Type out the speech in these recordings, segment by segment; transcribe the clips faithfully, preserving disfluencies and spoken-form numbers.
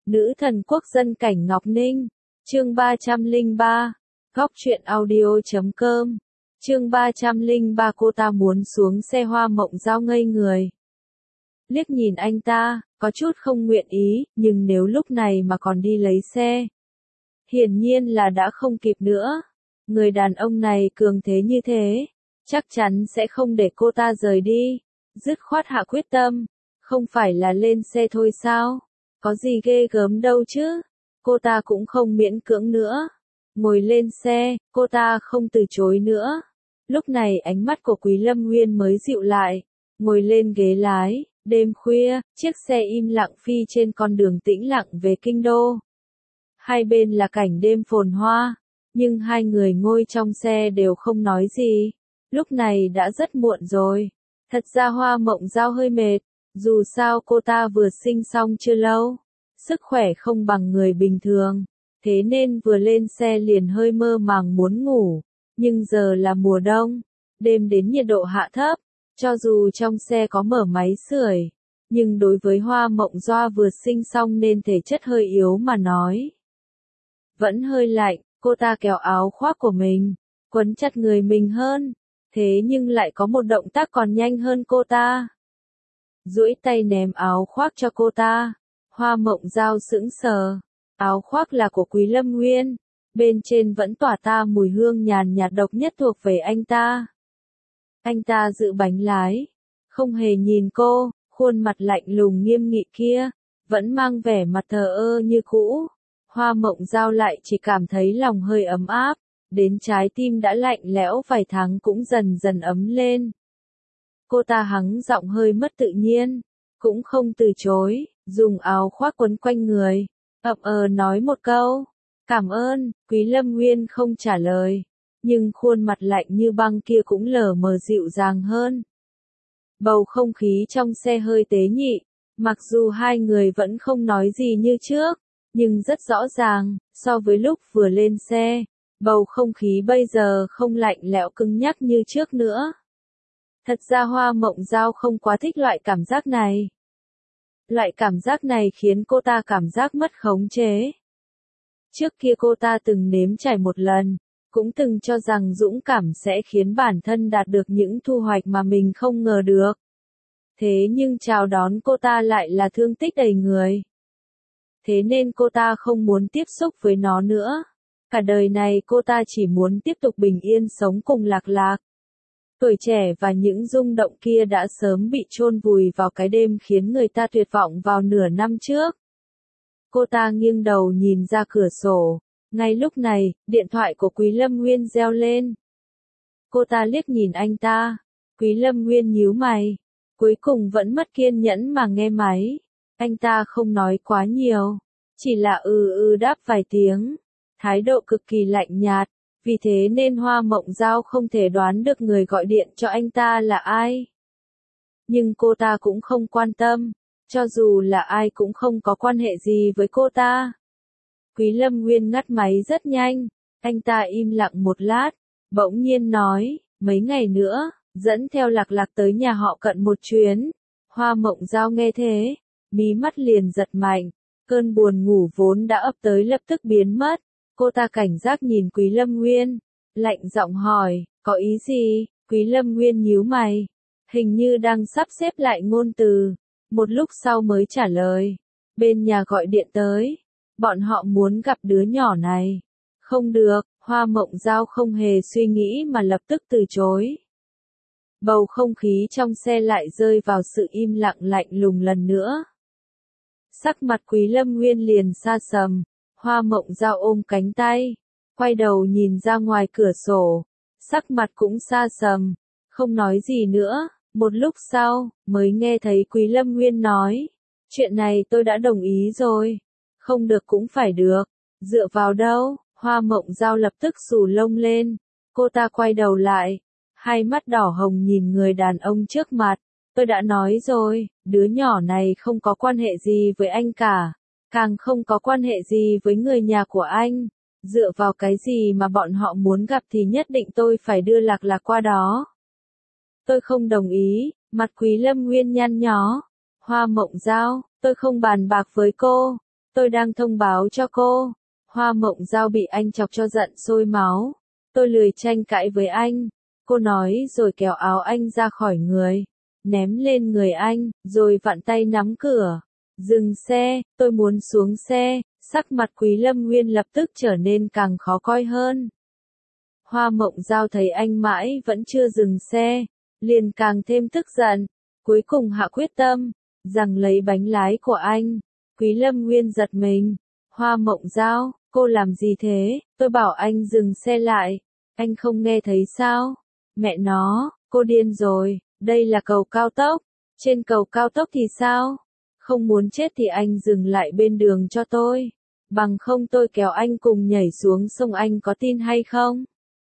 Nữ thần quốc dân cảnh Ngọc Ninh. Chương ba trăm lẻ ba. Góc truyện audio chấm com. Chương ba trăm lẻ ba. Cô ta muốn xuống xe. Hoa Mộng Dao ngây người. Liếc nhìn anh ta, có chút không nguyện ý, nhưng nếu lúc này mà còn đi lấy xe, hiển nhiên là đã không kịp nữa. Người đàn ông này cường thế như thế, chắc chắn sẽ không để cô ta rời đi. Dứt khoát hạ quyết tâm, không phải là lên xe thôi sao? Có gì ghê gớm đâu chứ? Cô ta cũng không miễn cưỡng nữa. Ngồi lên xe, cô ta không từ chối nữa. Lúc này ánh mắt của Quý Lâm Nguyên mới dịu lại. Ngồi lên ghế lái, đêm khuya, chiếc xe im lặng phi trên con đường tĩnh lặng về kinh đô. Hai bên là cảnh đêm phồn hoa, nhưng hai người ngồi trong xe đều không nói gì. Lúc này đã rất muộn rồi. Thật ra Hoa Mộng Dao hơi mệt, dù sao cô ta vừa sinh xong chưa lâu, sức khỏe không bằng người bình thường, thế nên vừa lên xe liền hơi mơ màng muốn ngủ. Nhưng giờ là mùa đông, đêm đến nhiệt độ hạ thấp, cho dù trong xe có mở máy sưởi, nhưng đối với Hoa Mộng Dao vừa sinh xong nên thể chất hơi yếu mà nói, vẫn hơi lạnh. Cô ta kéo áo khoác của mình, quấn chặt người mình hơn, thế nhưng lại có một động tác còn nhanh hơn cô ta. Duỗi tay ném áo khoác cho cô ta. Hoa Mộng Dao sững sờ. Áo khoác là của Quý Lâm Nguyên, bên trên vẫn tỏa ta mùi hương nhàn nhạt độc nhất thuộc về anh ta. Anh ta giữ bánh lái, không hề nhìn cô, khuôn mặt lạnh lùng nghiêm nghị kia, vẫn mang vẻ mặt thờ ơ như cũ. Hoa Mộng Dao lại chỉ cảm thấy lòng hơi ấm áp, đến trái tim đã lạnh lẽo vài tháng cũng dần dần ấm lên. Cô ta hắng giọng hơi mất tự nhiên, cũng không từ chối, dùng áo khoác quấn quanh người, ậm ờ nói một câu, cảm ơn. Quý Lâm Nguyên không trả lời, nhưng khuôn mặt lạnh như băng kia cũng lờ mờ dịu dàng hơn. Bầu không khí trong xe hơi tế nhị, mặc dù hai người vẫn không nói gì như trước, nhưng rất rõ ràng, so với lúc vừa lên xe, bầu không khí bây giờ không lạnh lẽo cứng nhắc như trước nữa. Thật ra Hoa Mộng Dao không quá thích loại cảm giác này. Loại cảm giác này khiến cô ta cảm giác mất khống chế. Trước kia cô ta từng nếm trải một lần, cũng từng cho rằng dũng cảm sẽ khiến bản thân đạt được những thu hoạch mà mình không ngờ được. Thế nhưng chào đón cô ta lại là thương tích đầy người. Thế nên cô ta không muốn tiếp xúc với nó nữa. Cả đời này cô ta chỉ muốn tiếp tục bình yên sống cùng Lạc Lạc. Tuổi trẻ và những rung động kia đã sớm bị chôn vùi vào cái đêm khiến người ta tuyệt vọng vào nửa năm trước. Cô ta nghiêng đầu nhìn ra cửa sổ. Ngay lúc này, điện thoại của Quý Lâm Nguyên reo lên. Cô ta liếc nhìn anh ta. Quý Lâm Nguyên nhíu mày. Cuối cùng vẫn mất kiên nhẫn mà nghe máy. Anh ta không nói quá nhiều, chỉ là ừ ừ đáp vài tiếng, thái độ cực kỳ lạnh nhạt, vì thế nên Hoa Mộng Dao không thể đoán được người gọi điện cho anh ta là ai. Nhưng cô ta cũng không quan tâm, cho dù là ai cũng không có quan hệ gì với cô ta. Quý Lâm Nguyên ngắt máy rất nhanh, anh ta im lặng một lát, bỗng nhiên nói, mấy ngày nữa, dẫn theo Lạc Lạc tới nhà họ Cận một chuyến. Hoa Mộng Dao nghe thế, mí mắt liền giật mạnh, cơn buồn ngủ vốn đã ập tới lập tức biến mất. Cô ta cảnh giác nhìn Quý Lâm Nguyên, lạnh giọng hỏi, có ý gì? Quý Lâm Nguyên nhíu mày, hình như đang sắp xếp lại ngôn từ, một lúc sau mới trả lời, bên nhà gọi điện tới, bọn họ muốn gặp đứa nhỏ này. Không được. Hoa Mộng Dao không hề suy nghĩ mà lập tức từ chối. Bầu không khí trong xe lại rơi vào sự im lặng lạnh lùng lần nữa. Sắc mặt Quý Lâm Nguyên liền sa sầm. Hoa Mộng Dao ôm cánh tay, quay đầu nhìn ra ngoài cửa sổ, sắc mặt cũng sa sầm, không nói gì nữa. Một lúc sau, mới nghe thấy Quý Lâm Nguyên nói, chuyện này tôi đã đồng ý rồi, không được cũng phải được. Dựa vào đâu? Hoa Mộng Dao lập tức xù lông lên, cô ta quay đầu lại, hai mắt đỏ hồng nhìn người đàn ông trước mặt. Tôi đã nói rồi, đứa nhỏ này không có quan hệ gì với anh cả, càng không có quan hệ gì với người nhà của anh. Dựa vào cái gì mà bọn họ muốn gặp thì nhất định tôi phải đưa Lạc Lạc qua đó. Tôi không đồng ý. Mặt Quý Lâm Nguyên nhăn nhó. Hoa Mộng Dao, tôi không bàn bạc với cô, Tôi đang thông báo cho cô. Hoa Mộng Dao bị anh chọc cho giận sôi máu. Tôi lười tranh cãi với anh. Cô nói rồi kéo áo anh ra khỏi người. Ném lên người anh, rồi vặn tay nắm cửa. Dừng xe, tôi muốn xuống xe. Sắc mặt Quý Lâm Nguyên lập tức trở nên càng khó coi hơn. Hoa Mộng Dao thấy anh mãi vẫn chưa dừng xe, liền càng thêm tức giận. Cuối cùng hạ quyết tâm, rằng lấy bánh lái của anh. Quý Lâm Nguyên giật mình. Hoa Mộng Dao, cô làm gì thế? Tôi bảo anh dừng xe lại. Anh không nghe thấy sao? Mẹ nó, cô điên rồi, đây là cầu cao tốc. Trên cầu cao tốc thì sao? Không muốn chết thì anh dừng lại bên đường cho tôi. Bằng không tôi kéo anh cùng nhảy xuống sông, anh có tin hay không?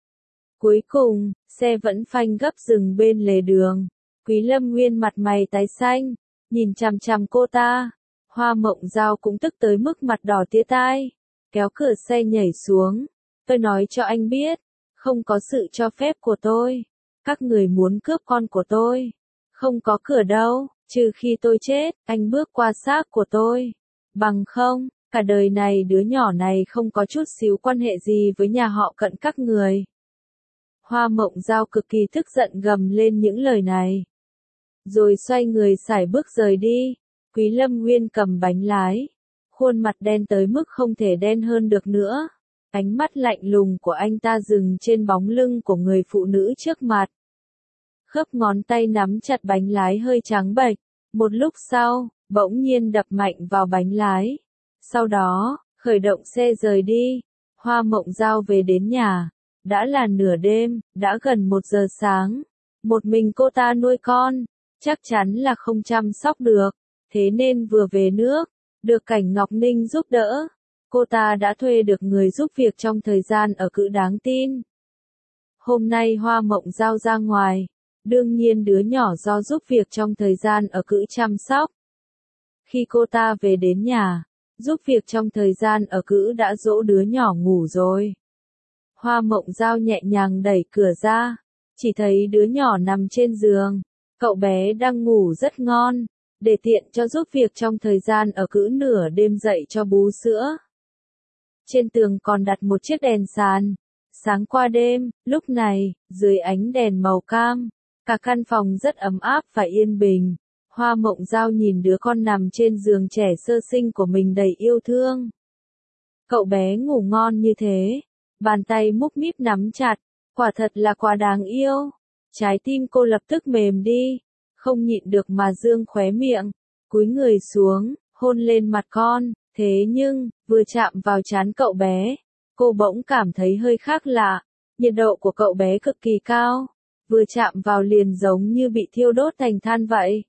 Cuối cùng, xe vẫn phanh gấp dừng bên lề đường. Quý Lâm Nguyên mặt mày tái xanh, nhìn chằm chằm cô ta. Hoa Mộng Dao cũng tức tới mức mặt đỏ tía tai, kéo cửa xe nhảy xuống. Tôi nói cho anh biết, không có sự cho phép của tôi. Các người muốn cướp con của tôi. Không có cửa đâu, trừ khi tôi chết, anh bước qua xác của tôi. Bằng không, cả đời này đứa nhỏ này không có chút xíu quan hệ gì với nhà họ Cận các người. Hoa Mộng Dao cực kỳ tức giận gầm lên những lời này. Rồi xoay người sải bước rời đi. Quý Lâm Nguyên cầm bánh lái. Khuôn mặt đen tới mức không thể đen hơn được nữa. Ánh mắt lạnh lùng của anh ta dừng trên bóng lưng của người phụ nữ trước mặt. Khớp ngón tay nắm chặt bánh lái hơi trắng bệch. Một lúc sau, bỗng nhiên đập mạnh vào bánh lái. Sau đó, khởi động xe rời đi. Hoa Mộng Dao về đến nhà. Đã là nửa đêm, đã gần một giờ sáng. Một mình cô ta nuôi con, chắc chắn là không chăm sóc được. Thế nên vừa về nước, được Cảnh Ngọc Ninh giúp đỡ. Cô ta đã thuê được người giúp việc trong thời gian ở cữ đáng tin. Hôm nay Hoa Mộng Dao ra ngoài. Đương nhiên đứa nhỏ do giúp việc trong thời gian ở cữ chăm sóc. Khi cô ta về đến nhà, giúp việc trong thời gian ở cữ đã dỗ đứa nhỏ ngủ rồi. Hoa Mộng Dao nhẹ nhàng đẩy cửa ra, chỉ thấy đứa nhỏ nằm trên giường. Cậu bé đang ngủ rất ngon, để tiện cho giúp việc trong thời gian ở cữ nửa đêm dậy cho bú sữa. Trên tường còn đặt một chiếc đèn sàn. Sáng qua đêm, lúc này, dưới ánh đèn màu cam, cả căn phòng rất ấm áp và yên bình. Hoa Mộng Dao nhìn đứa con nằm trên giường trẻ sơ sinh của mình đầy yêu thương. Cậu bé ngủ ngon như thế, bàn tay múc míp nắm chặt, quả thật là quá đáng yêu. Trái tim cô lập tức mềm đi, không nhịn được mà dương khóe miệng, cúi người xuống, hôn lên mặt con. Thế nhưng, vừa chạm vào trán cậu bé, cô bỗng cảm thấy hơi khác lạ. Nhiệt độ của cậu bé cực kỳ cao, vừa chạm vào liền giống như bị thiêu đốt thành than vậy.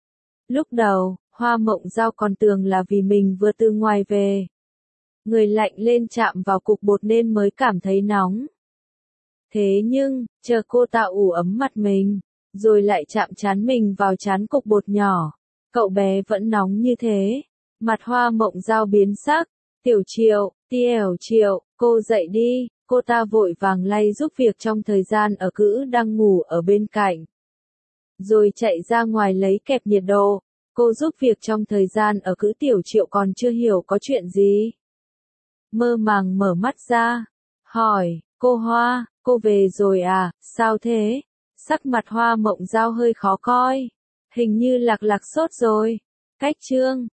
Lúc đầu, Hoa Mộng Dao còn tưởng là vì mình vừa từ ngoài về. Người lạnh lên chạm vào cục bột nên mới cảm thấy nóng. Thế nhưng, chờ cô ta ủ ấm mặt mình, rồi lại chạm trán mình vào trán cục bột nhỏ, cậu bé vẫn nóng như thế. Mặt Hoa Mộng Dao biến sắc. Tiểu Triệu, Tiểu Triệu, cô dậy đi. Cô ta vội vàng lay giúp việc trong thời gian ở cữ đang ngủ ở bên cạnh. Rồi chạy ra ngoài lấy kẹp nhiệt độ. Cô giúp việc trong thời gian ở cữ Tiểu Triệu còn chưa hiểu có chuyện gì. Mơ màng mở mắt ra. Hỏi, cô Hoa, cô về rồi à, sao thế? Sắc mặt Hoa Mộng Dao hơi khó coi. Hình như lạc lạc sốt rồi. Cách chương.